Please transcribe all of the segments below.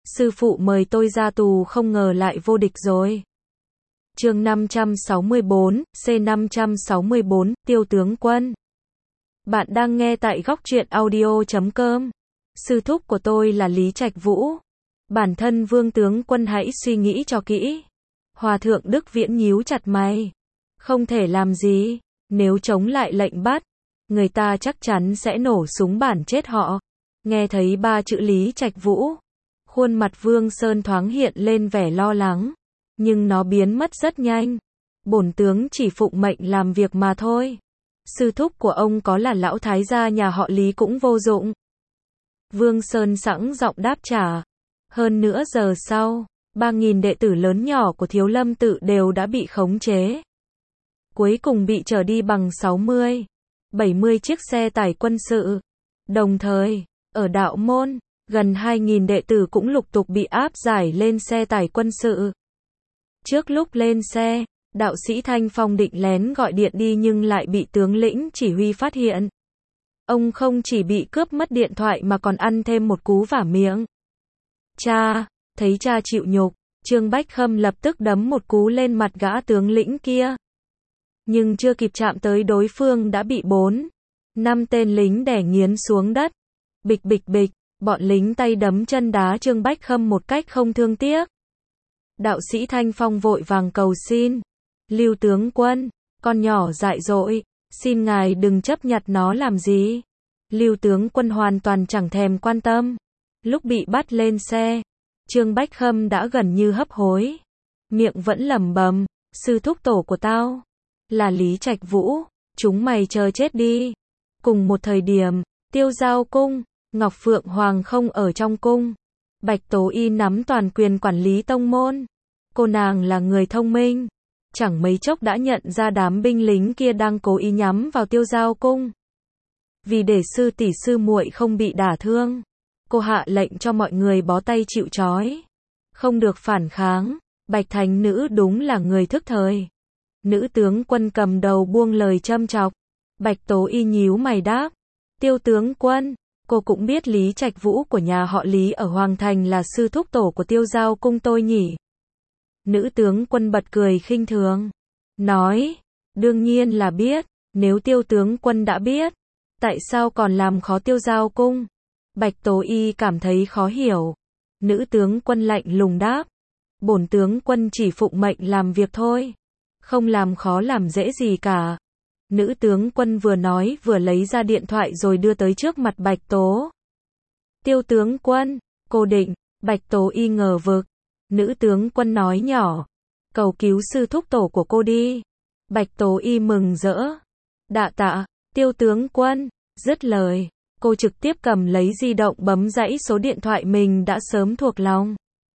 sư phụ mời tôi ra tù không ngờ lại vô địch rồi. Chương 564, C564, Tiêu tướng quân. Bạn đang nghe tại góc truyện audio.com. Sư thúc của tôi là Lý Trạch Vũ. Bản thân Vương tướng quân hãy suy nghĩ cho kỹ. Hòa thượng Đức Viễn nhíu chặt mày. Không thể làm gì, nếu chống lại lệnh bắt, người ta chắc chắn sẽ nổ súng bản chết họ. Nghe thấy ba chữ Lý Trạch Vũ, khuôn mặt Vương Sơn thoáng hiện lên vẻ lo lắng, nhưng nó biến mất rất nhanh. Bổn tướng chỉ phụng mệnh làm việc mà thôi. Sư thúc của ông có là lão thái gia nhà họ Lý cũng vô dụng. Vương Sơn sẵn giọng đáp trả. Hơn nữa giờ sau, 3.000 đệ tử lớn nhỏ của Thiếu Lâm tự đều đã bị khống chế. Cuối cùng bị chở đi bằng 60, 70 chiếc xe tải quân sự. Đồng thời, ở đạo môn, gần 2.000 đệ tử cũng lục tục bị áp giải lên xe tải quân sự. Trước lúc lên xe, đạo sĩ Thanh Phong định lén gọi điện đi nhưng lại bị tướng lĩnh chỉ huy phát hiện. Ông không chỉ bị cướp mất điện thoại mà còn ăn thêm một cú vả miệng. Cha, thấy cha chịu nhục, Trương Bách Khâm lập tức đấm một cú lên mặt gã tướng lĩnh kia. Nhưng chưa kịp chạm tới đối phương đã bị 4-5 tên lính đè nghiến xuống đất. Bịch bịch bịch, bọn lính tay đấm chân đá Trương Bách Khâm một cách không thương tiếc. Đạo sĩ Thanh Phong vội vàng cầu xin. Lưu tướng quân, con nhỏ dại dội, xin ngài đừng chấp nhặt nó làm gì. Lưu tướng quân hoàn toàn chẳng thèm quan tâm. Lúc bị bắt lên xe, Trương Bách Khâm đã gần như hấp hối. Miệng vẫn lẩm bẩm, sư thúc tổ của tao là Lý Trạch Vũ, chúng mày chờ chết đi. Cùng một thời điểm, Tiêu Giao cung, Ngọc Phượng Hoàng không ở trong cung. Bạch Tố Y nắm toàn quyền quản lý tông môn. Cô nàng là người thông minh, chẳng mấy chốc đã nhận ra đám binh lính kia đang cố ý nhắm vào Tiêu Giao cung. Vì để sư tỷ sư muội không bị đả thương, cô hạ lệnh cho mọi người bó tay chịu trói, không được phản kháng. Bạch Thành Nữ đúng là người thức thời. Nữ tướng quân cầm đầu buông lời châm chọc. Bạch Tố Y nhíu mày đáp, Tiêu tướng quân, cô cũng biết Lý Trạch Vũ của nhà họ Lý ở Hoàng Thành là sư thúc tổ của Tiêu Giao cung tôi nhỉ? Nữ tướng quân bật cười khinh thường, nói, đương nhiên là biết. Nếu Tiêu tướng quân đã biết, tại sao còn làm khó Tiêu Giao cung? Bạch Tố Y cảm thấy khó hiểu. Nữ tướng quân lạnh lùng đáp, bổn tướng quân chỉ phụng mệnh làm việc thôi, không làm khó làm dễ gì cả. Nữ tướng quân vừa nói vừa lấy ra điện thoại rồi đưa tới trước mặt Bạch Tố. Tiêu tướng quân, cô định. Bạch Tố Y ngờ vực. Nữ tướng quân nói nhỏ, cầu cứu sư thúc tổ của cô đi. Bạch Tố Y mừng rỡ. Đạ tạ, Tiêu tướng quân. Dứt lời, cô trực tiếp cầm lấy di động bấm dãy số điện thoại mình đã sớm thuộc lòng.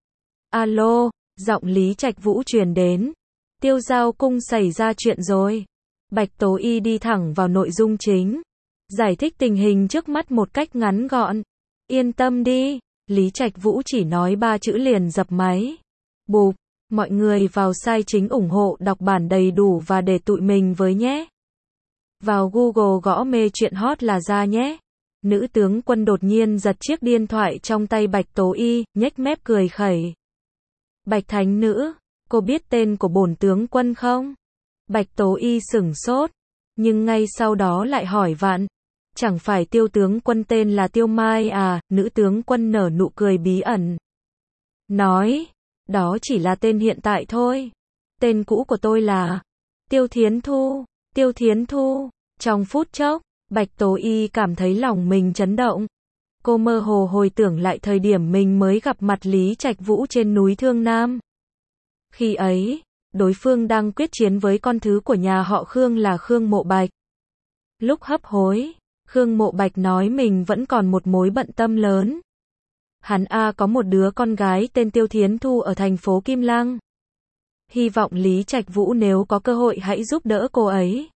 Alo, giọng Lý Trạch Vũ truyền đến. Tiêu Giao cung xảy ra chuyện rồi. Bạch Tố Y đi thẳng vào nội dung chính, giải thích tình hình trước mắt một cách ngắn gọn. Yên tâm đi, Lý Trạch Vũ chỉ nói 3 chữ liền dập máy. Bụp, mọi người vào site chính ủng hộ đọc bản đầy đủ và để tụi mình với nhé. Vào Google gõ mê chuyện hot là ra nhé. Nữ tướng quân đột nhiên giật chiếc điện thoại trong tay Bạch Tố Y, nhếch mép cười khẩy. Bạch Thánh Nữ, cô biết tên của bổn tướng quân không? Bạch Tố Y sửng sốt, nhưng ngay sau đó lại hỏi vặn, chẳng phải Tiêu tướng quân tên là Tiêu Mai à? Nữ tướng quân nở nụ cười bí ẩn, nói, đó chỉ là tên hiện tại thôi. Tên cũ của tôi là Tiêu Thiến Thu. Tiêu Thiến Thu. Trong phút chốc, Bạch Tố Y cảm thấy lòng mình chấn động. Cô mơ hồ hồi tưởng lại thời điểm mình mới gặp mặt Lý Trạch Vũ trên núi Thương Nam. Khi ấy, đối phương đang quyết chiến với con thứ của nhà họ Khương là Khương Mộ Bạch. Lúc hấp hối, Khương Mộ Bạch nói mình vẫn còn một mối bận tâm lớn. Hắn có một đứa con gái tên Tiêu Thiến Thu ở thành phố Kim Lăng. Hy vọng Lý Trạch Vũ nếu có cơ hội hãy giúp đỡ cô ấy.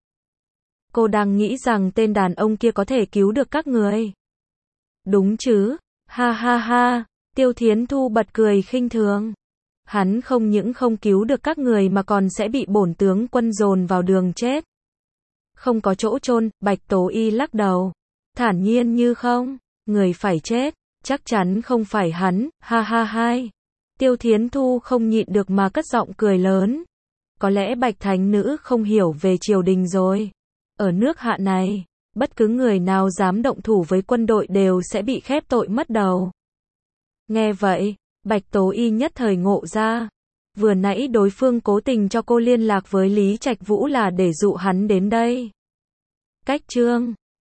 Cô đang nghĩ rằng tên đàn ông kia có thể cứu được các người. Đúng chứ? Ha ha ha, Tiêu Thiến Thu bật cười khinh thường. Hắn không những không cứu được các người mà còn sẽ bị bổn tướng quân dồn vào đường chết. Không có chỗ chôn. Bạch Tố Y lắc đầu, thản nhiên như không, người phải chết, chắc chắn không phải hắn, ha ha hai. Tiêu Thiến Thu không nhịn được mà cất giọng cười lớn. Có lẽ Bạch Thánh Nữ không hiểu về triều đình rồi. Ở nước Hạ này, bất cứ người nào dám động thủ với quân đội đều sẽ bị khép tội mất đầu. Nghe vậy, Bạch Tố Y nhất thời ngộ ra. Vừa nãy đối phương cố tình cho cô liên lạc với Lý Trạch Vũ là để dụ hắn đến đây. Cách chương